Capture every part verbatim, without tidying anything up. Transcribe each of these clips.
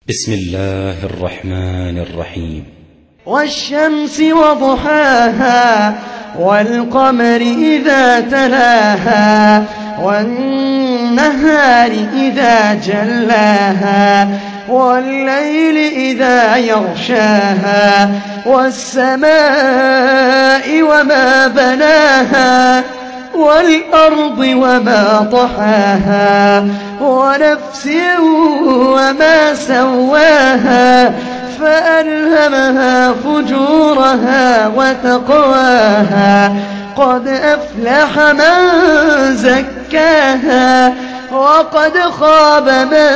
بسم الله الرحمن الرحيم. والشمس وضحاها والقمر إذا تلاها والنهار إذا جلاها والليل إذا يغشاها والسماء وما بناها والأرض وما طحاها ونفس وما سواها فألهمها فجورها وتقواها قد أفلح من زكاها وقد خاب من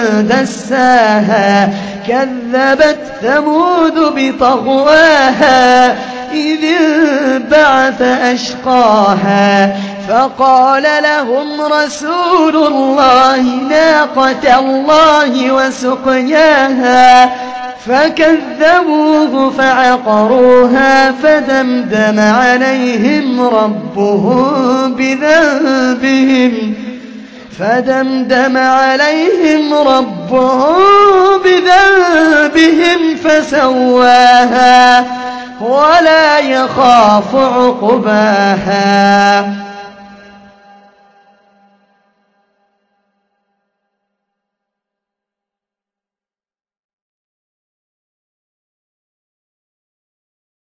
دساها كذبت ثمود بطغواها إذ انبعث أشقاها فقال لهم رسول الله ناقة الله وسقياها فكذبوه فعقروها فدمدم عليهم ربهم بذنبهم فدمدم عليهم ربهم بذنبهم فسواها ولا يخاف عقباها.